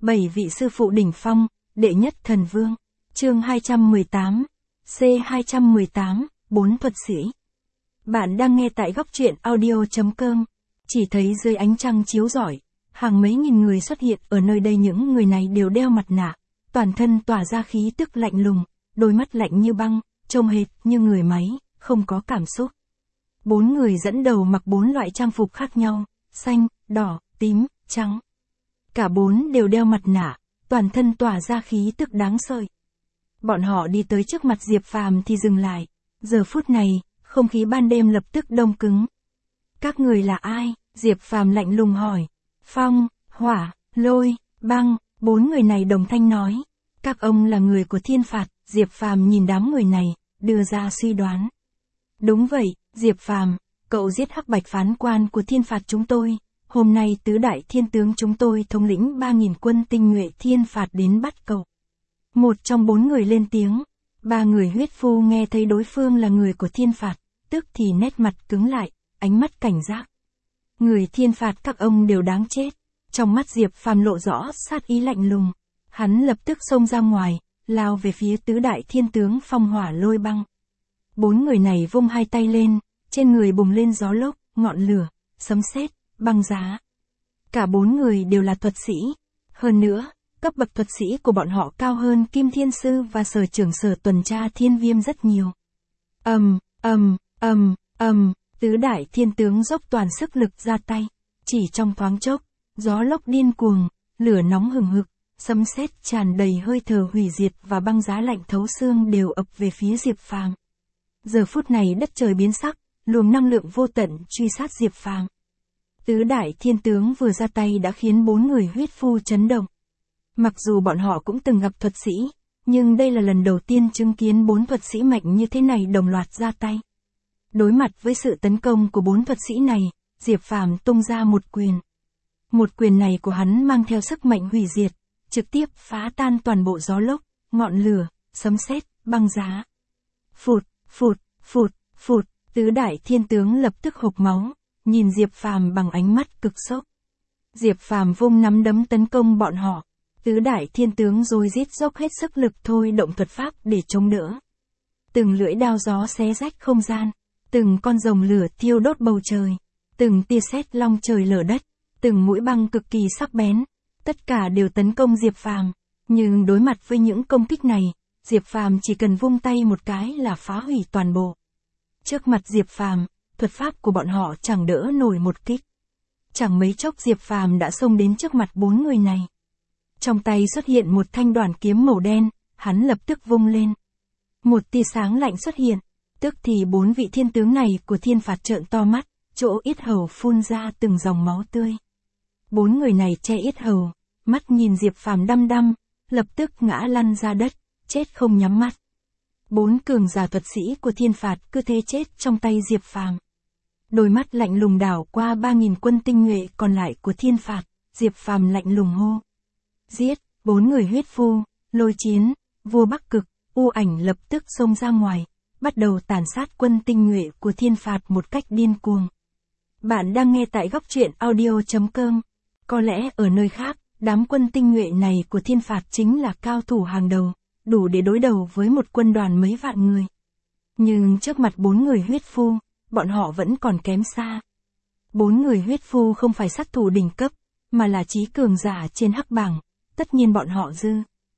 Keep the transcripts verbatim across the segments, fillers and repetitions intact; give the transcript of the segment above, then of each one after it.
bảy vị sư phụ đỉnh phong, đệ nhất thần vương. Chương hai trăm mười tám. C hai trăm mười tám, bốn thuật sĩ. Bạn đang nghe tại góc truyện audio chấm com. Chỉ thấy dưới ánh trăng chiếu rọi, hàng mấy nghìn người xuất hiện ở nơi đây, những người này đều đeo mặt nạ, toàn thân tỏa ra khí tức lạnh lùng, đôi mắt lạnh như băng, trông hệt như người máy, không có cảm xúc. Bốn người dẫn đầu mặc bốn loại trang phục khác nhau, xanh, đỏ, tím, trắng. Cả bốn đều đeo mặt nạ, toàn thân tỏa ra khí tức đáng sợ. Bọn họ đi tới trước mặt Diệp Phàm thì dừng lại. Giờ phút này, không khí ban đêm lập tức đông cứng. Các người là ai? Diệp Phàm lạnh lùng hỏi. Phong, hỏa, lôi, băng, bốn người này đồng thanh nói. Các ông là người của thiên phạt. Diệp Phàm nhìn đám người này, đưa ra suy đoán. Đúng vậy, Diệp Phàm, cậu giết hắc bạch phán quan của thiên phạt chúng tôi. Hôm nay tứ đại thiên tướng chúng tôi thống lĩnh ba nghìn quân tinh nhuệ thiên phạt đến bắt cậu. Một trong bốn người lên tiếng. Ba người huyết phu nghe thấy đối phương là người của thiên phạt, tức thì nét mặt cứng lại, ánh mắt cảnh giác. Người thiên phạt các ông đều đáng chết. Trong mắt Diệp Phàm lộ rõ sát ý lạnh lùng. Hắn lập tức xông ra ngoài, lao về phía tứ đại thiên tướng phong hỏa lôi băng. Bốn người này vung hai tay lên, trên người bùng lên gió lốc, ngọn lửa, sấm sét, băng giá. Cả bốn người đều là thuật sĩ. Hơn nữa, cấp bậc thuật sĩ của bọn họ cao hơn Kim Thiên Sư và Sở trưởng Sở tuần tra Thiên Viêm rất nhiều. Ầm, ầm, ầm, ầm, tứ đại thiên tướng dốc toàn sức lực ra tay. Chỉ trong thoáng chốc, gió lốc điên cuồng, lửa nóng hừng hực, sấm sét tràn đầy hơi thở hủy diệt và băng giá lạnh thấu xương đều ập về phía Diệp Phàm. Giờ phút này đất trời biến sắc, luồng năng lượng vô tận truy sát Diệp Phàm. Tứ đại thiên tướng vừa ra tay đã khiến bốn người huyết phu chấn động. Mặc dù bọn họ cũng từng gặp thuật sĩ, nhưng đây là lần đầu tiên chứng kiến bốn thuật sĩ mạnh như thế này đồng loạt ra tay. Đối mặt với sự tấn công của bốn thuật sĩ này, Diệp Phàm tung ra một quyền. Một quyền này của hắn mang theo sức mạnh hủy diệt, trực tiếp phá tan toàn bộ gió lốc, ngọn lửa, sấm sét, băng giá. Phụt, phụt, phụt, phụt, tứ đại thiên tướng lập tức hộc máu, nhìn Diệp Phàm bằng ánh mắt cực sốc. Diệp Phàm vung nắm đấm tấn công bọn họ. Tứ đại thiên tướng rồi rít dốc hết sức lực thôi động thuật pháp để chống đỡ. Từng lưỡi đao gió xé rách không gian, từng con rồng lửa thiêu đốt bầu trời, từng tia sét long trời lở đất, từng mũi băng cực kỳ sắc bén, tất cả đều tấn công Diệp Phàm. Nhưng đối mặt với những công kích này, Diệp Phàm chỉ cần vung tay một cái là phá hủy toàn bộ. Trước mặt Diệp Phàm, thuật pháp của bọn họ chẳng đỡ nổi một kích. Chẳng mấy chốc Diệp Phàm đã xông đến trước mặt bốn người này. Trong tay xuất hiện một thanh đoản kiếm màu đen, hắn lập tức vung lên. Một tia sáng lạnh xuất hiện, tức thì bốn vị thiên tướng này của thiên phạt trợn to mắt, chỗ yết hầu phun ra từng dòng máu tươi. Bốn người này che yết hầu, mắt nhìn Diệp Phàm đăm đăm, lập tức ngã lăn ra đất, chết không nhắm mắt. Bốn cường giả thuật sĩ của thiên phạt cứ thế chết trong tay Diệp Phàm. Đôi mắt lạnh lùng đảo qua ba nghìn quân tinh nhuệ còn lại của thiên phạt, Diệp Phàm lạnh lùng hô. Giết, bốn người huyết phu, lôi chiến, vua Bắc Cực, U Ảnh lập tức xông ra ngoài, bắt đầu tàn sát quân tinh nhuệ của thiên phạt một cách điên cuồng. Bạn đang nghe tại góc truyện audio chấm com. Có lẽ ở nơi khác, đám quân tinh nhuệ này của thiên phạt chính là cao thủ hàng đầu, đủ để đối đầu với một quân đoàn mấy vạn người. Nhưng trước mặt bốn người huyết phu, bọn họ vẫn còn kém xa. Bốn người huyết phu không phải sát thủ đỉnh cấp, mà là trí cường giả trên hắc bảng, tất nhiên bọn họ dư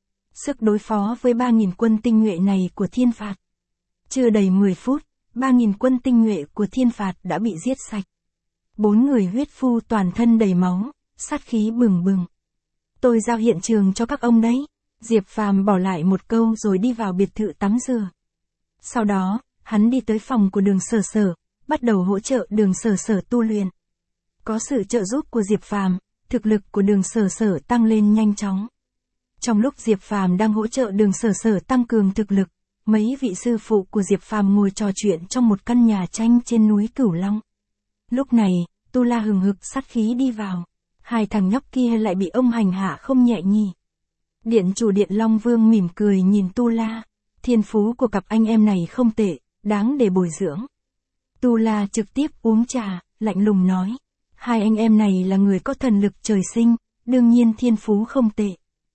sức đối phó với ba nghìn quân tinh nhuệ này của thiên phạt. Chưa đầy mười phút, ba nghìn quân tinh nhuệ của thiên phạt đã bị giết sạch. Bốn người huyết phu toàn thân đầy máu, sát khí bừng bừng. Tôi giao hiện trường cho các ông đấy. Diệp Phàm bỏ lại một câu rồi đi vào biệt thự tắm rửa. Sau đó, hắn đi tới phòng của Đường Sở Sở, bắt đầu hỗ trợ Đường Sở Sở tu luyện. Có sự trợ giúp của Diệp Phàm, thực lực của Đường Sở Sở tăng lên nhanh chóng. Trong lúc Diệp Phàm đang hỗ trợ Đường Sở Sở tăng cường thực lực, mấy vị sư phụ của Diệp Phàm ngồi trò chuyện trong một căn nhà tranh trên núi Cửu Long. Lúc này, Tu La hừng hực sát khí đi vào. Hai thằng nhóc kia lại bị ông hành hạ không nhẹ nhỉ. Điện chủ Điện Long Vương mỉm cười nhìn Tu La. Thiên phú của cặp anh em này không tệ, đáng để bồi dưỡng. Tu La trực tiếp uống trà, lạnh lùng nói. Hai anh em này là người có thần lực trời sinh, đương nhiên thiên phú không tệ.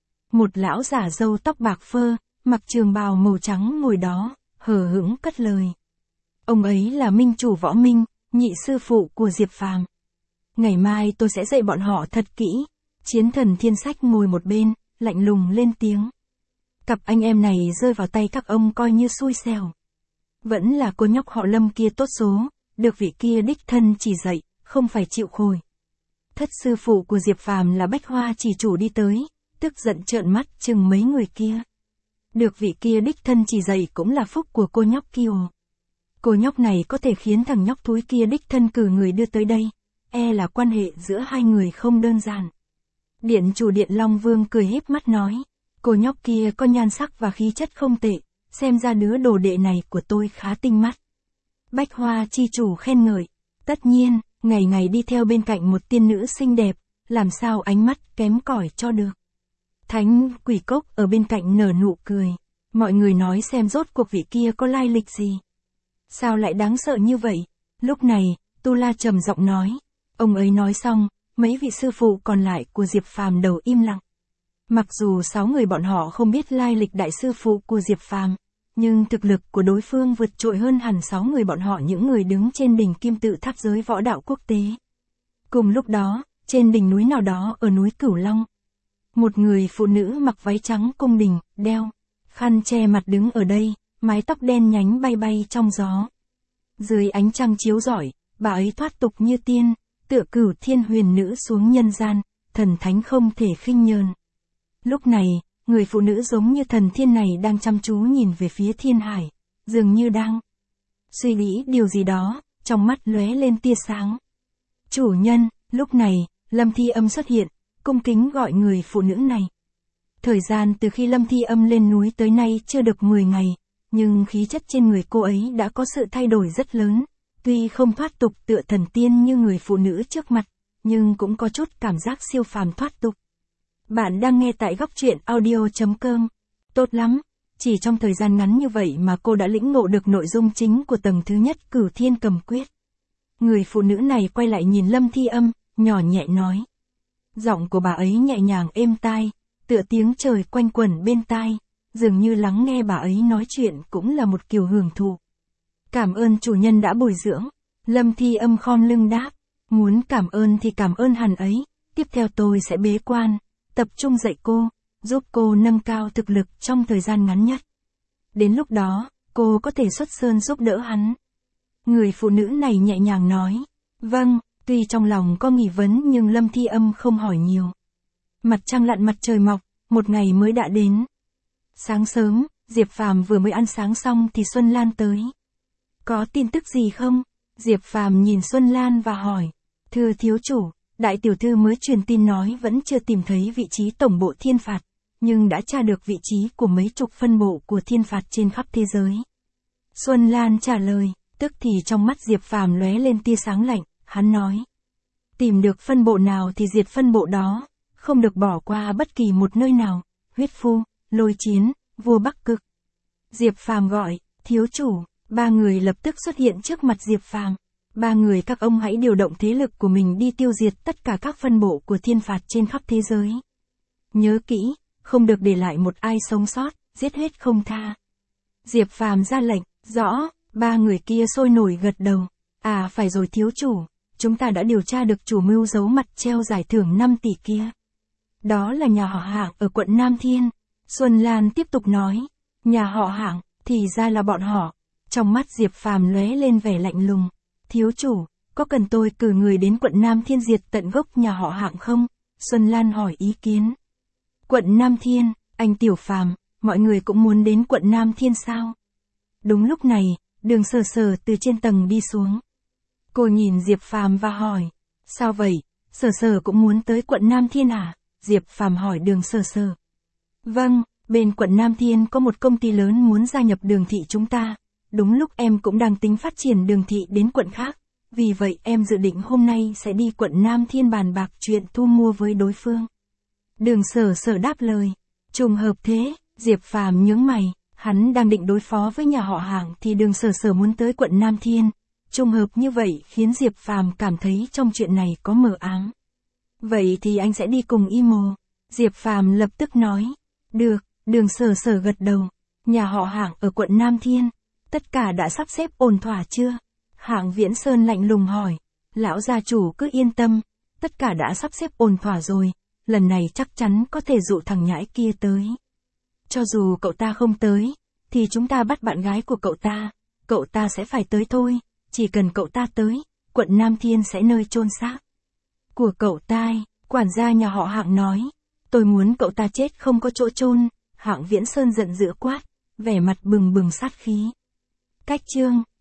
Một lão giả râu tóc bạc phơ, mặc trường bào màu trắng ngồi đó, hờ hững cất lời. Ông ấy là minh chủ Võ Minh, nhị sư phụ của Diệp Phàm. Ngày mai tôi sẽ dạy bọn họ thật kỹ. Chiến thần Thiên Sách ngồi một bên, lạnh lùng lên tiếng. Cặp anh em này rơi vào tay các ông coi như xui xẻo. Vẫn là cô nhóc họ Lâm kia tốt số, được vị kia đích thân chỉ dạy, không phải chịu khồi. Thất sư phụ của Diệp Phàm là Bách Hoa chỉ chủ đi tới, tức giận trợn mắt chừng mấy người kia. Được vị kia đích thân chỉ dạy cũng là phúc của cô nhóc kia. Cô nhóc này có thể khiến thằng nhóc thúi kia đích thân cử người đưa tới đây, e là quan hệ giữa hai người không đơn giản. Điện chủ Điện Long Vương cười híp mắt nói, cô nhóc kia có nhan sắc và khí chất không tệ, xem ra đứa đồ đệ này của tôi khá tinh mắt. Bách Hoa chi chủ khen ngợi, tất nhiên, ngày ngày đi theo bên cạnh một tiên nữ xinh đẹp, làm sao ánh mắt kém cỏi cho được. Thánh Quỷ Cốc ở bên cạnh nở nụ cười, mọi người nói xem rốt cuộc vị kia có lai lịch gì. Sao lại đáng sợ như vậy? Lúc này, Tu La trầm giọng nói, ông ấy nói xong, mấy vị sư phụ còn lại của Diệp Phàm đầu im lặng. Mặc dù sáu người bọn họ không biết lai lịch đại sư phụ của Diệp Phàm, nhưng thực lực của đối phương vượt trội hơn hẳn sáu người bọn họ những người đứng trên đỉnh kim tự tháp giới võ đạo quốc tế. Cùng lúc đó, trên đỉnh núi nào đó ở núi Cửu Long, một người phụ nữ mặc váy trắng cung đình, đeo khăn che mặt đứng ở đây, mái tóc đen nhánh bay bay trong gió. Dưới ánh trăng chiếu rọi, bà ấy thoát tục như tiên, tựa Cửu Thiên huyền nữ xuống nhân gian, thần thánh không thể khinh nhờn. Lúc này, người phụ nữ giống như thần thiên này đang chăm chú nhìn về phía thiên hải, dường như đang suy nghĩ điều gì đó, trong mắt lóe lên tia sáng. Chủ nhân, lúc này, Lâm Thi Âm xuất hiện, cung kính gọi người phụ nữ này. Thời gian từ khi Lâm Thi Âm lên núi tới nay chưa được mười ngày, nhưng khí chất trên người cô ấy đã có sự thay đổi rất lớn, tuy không thoát tục tựa thần tiên như người phụ nữ trước mặt, nhưng cũng có chút cảm giác siêu phàm thoát tục. Bạn đang nghe tại góc truyện audio chấm com. Tốt lắm, chỉ trong thời gian ngắn như vậy mà cô đã lĩnh ngộ được nội dung chính của tầng thứ nhất Cửu Thiên Cầm Quyết. Người phụ nữ này quay lại nhìn Lâm Thi Âm, nhỏ nhẹ nói. Giọng của bà ấy nhẹ nhàng êm tai, tựa tiếng trời quanh quẩn bên tai, dường như lắng nghe bà ấy nói chuyện cũng là một kiểu hưởng thụ. Cảm ơn chủ nhân đã bồi dưỡng. Lâm Thi Âm khom lưng đáp, muốn cảm ơn thì cảm ơn hẳn ấy, tiếp theo tôi sẽ bế quan, tập trung dạy cô, giúp cô nâng cao thực lực trong thời gian ngắn nhất. Đến lúc đó, cô có thể xuất sơn giúp đỡ hắn. Người phụ nữ này nhẹ nhàng nói, vâng, tuy trong lòng có nghi vấn nhưng Lâm Thi Âm không hỏi nhiều. Mặt trăng lặn mặt trời mọc, một ngày mới đã đến. Sáng sớm, Diệp Phàm vừa mới ăn sáng xong thì Xuân Lan tới. Có tin tức gì không? Diệp Phàm nhìn Xuân Lan và hỏi, thưa thiếu chủ, đại tiểu thư mới truyền tin nói vẫn chưa tìm thấy vị trí tổng bộ thiên phạt, nhưng đã tra được vị trí của mấy chục phân bộ của thiên phạt trên khắp thế giới. Xuân Lan trả lời, tức thì trong mắt Diệp Phàm lóe lên tia sáng lạnh, hắn nói. Tìm được phân bộ nào thì diệt phân bộ đó, không được bỏ qua bất kỳ một nơi nào, huyết phu, lôi chiến, vua Bắc Cực. Diệp Phàm gọi, thiếu chủ, ba người lập tức xuất hiện trước mặt Diệp Phàm. Ba người các ông hãy điều động thế lực của mình đi tiêu diệt tất cả các phân bộ của thiên phạt trên khắp thế giới. Nhớ kỹ, không được để lại một ai sống sót, giết hết không tha. Diệp Phàm ra lệnh, rõ, ba người kia sôi nổi gật đầu. À phải rồi thiếu chủ, chúng ta đã điều tra được chủ mưu giấu mặt treo giải thưởng năm tỷ kia. Đó là nhà họ Hạng ở quận Nam Thiên. Xuân Lan tiếp tục nói, nhà họ Hạng, thì ra là bọn họ. Trong mắt Diệp Phàm lóe lên vẻ lạnh lùng. Thiếu chủ, có cần tôi cử người đến quận Nam Thiên diệt tận gốc nhà họ Hạng không? Xuân Lan hỏi ý kiến. Quận Nam Thiên, anh Tiểu Phàm, mọi người cũng muốn đến quận Nam Thiên sao? Đúng lúc này, Đường Sở Sở từ trên tầng đi xuống. Cô nhìn Diệp Phàm và hỏi, sao vậy, Sở Sở cũng muốn tới quận Nam Thiên à? Diệp Phàm hỏi Đường Sở Sở. Vâng, bên quận Nam Thiên có một công ty lớn muốn gia nhập Đường thị chúng ta. Đúng lúc em cũng đang tính phát triển Đường thị đến quận khác, vì vậy em dự định hôm nay sẽ đi quận Nam Thiên bàn bạc chuyện thu mua với đối phương. Đường Sở Sở đáp lời, trùng hợp thế, Diệp Phàm nhướng mày, hắn đang định đối phó với nhà họ Hạng thì Đường Sở Sở muốn tới quận Nam Thiên. Trùng hợp như vậy khiến Diệp Phàm cảm thấy trong chuyện này có mờ ám. Vậy thì anh sẽ đi cùng Y Mồ. Diệp Phàm lập tức nói. Được, Đường Sở Sở gật đầu. Nhà họ Hạng ở quận Nam Thiên. Tất cả đã sắp xếp ổn thỏa chưa? Hạng Viễn Sơn lạnh lùng hỏi. Lão gia chủ cứ yên tâm. Tất cả đã sắp xếp ổn thỏa rồi. Lần này chắc chắn có thể dụ thằng nhãi kia tới. Cho dù cậu ta không tới, thì chúng ta bắt bạn gái của cậu ta. Cậu ta sẽ phải tới thôi. Chỉ cần cậu ta tới, quận Nam Thiên sẽ nơi chôn xác của cậu ta. Quản gia nhà họ Hạng nói. Tôi muốn cậu ta chết không có chỗ chôn. Hạng Viễn Sơn giận dữ quát, vẻ mặt bừng bừng sát khí. Cách chương